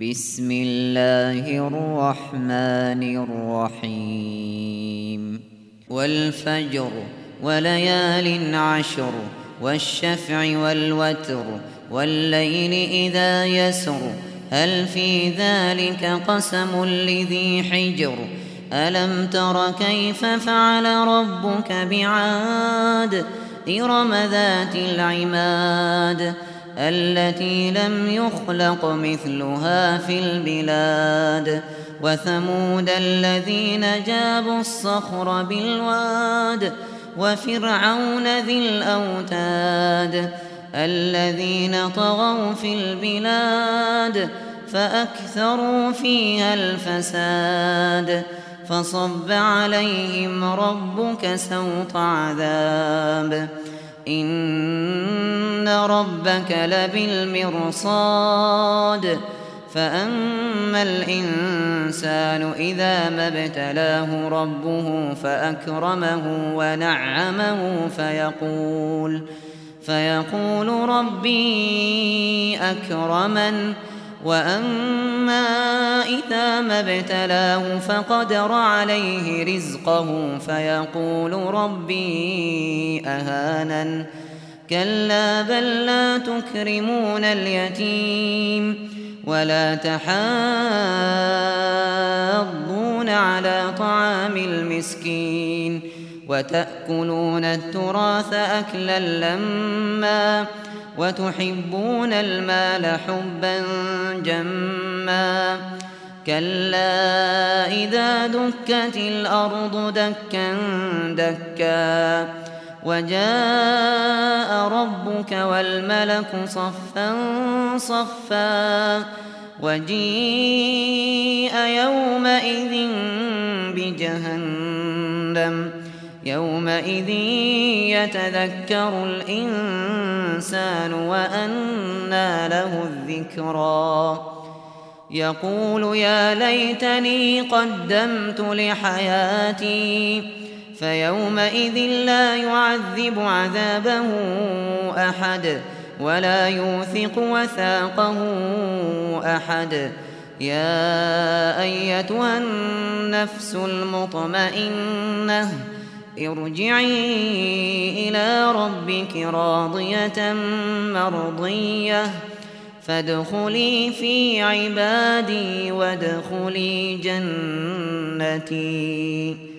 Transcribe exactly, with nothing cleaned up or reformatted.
بسم الله الرحمن الرحيم والفجر وليال عشر والشفع والوتر والليل إذا يسر هل في ذلك قسم لذي حجر ألم تر كيف فعل ربك بعاد إرم ذات العماد التي لم يخلق مثلها في البلاد وثمود الذين جابوا الصخر بالواد وفرعون ذي الأوتاد الذين طغوا في البلاد فأكثروا فيها الفساد فصب عليهم ربك سوط عذاب إن ربك لبالمرصاد فأما الإنسان إذا ما ابتلاه ربه فأكرمه ونعمه فيقول فيقول ربي أكرمن وأما إذا ما ابتلاه فقدر عليه رزقه فيقول ربي أهانن كلا بل لا تكرمون اليتيم ولا تحاضون على طعام المسكين وتأكلون التراث أكلا لما وتحبون المال حبا جما كلا إذا دكت الأرض دكا دكا وجاء ربك والملك صفا صفا وجيء يومئذ بجهنم يومئذ يتذكر الإنسان وأنى له الذكرى يقول يا ليتني قدمت لحياتي فيومئذ لا يعذب عذابه أحد ولا يوثق وثاقه أحد يا أيتها النفس المطمئنة ارجعي إلى ربك راضية مرضية فادخلي في عبادي وادخلي جنتي.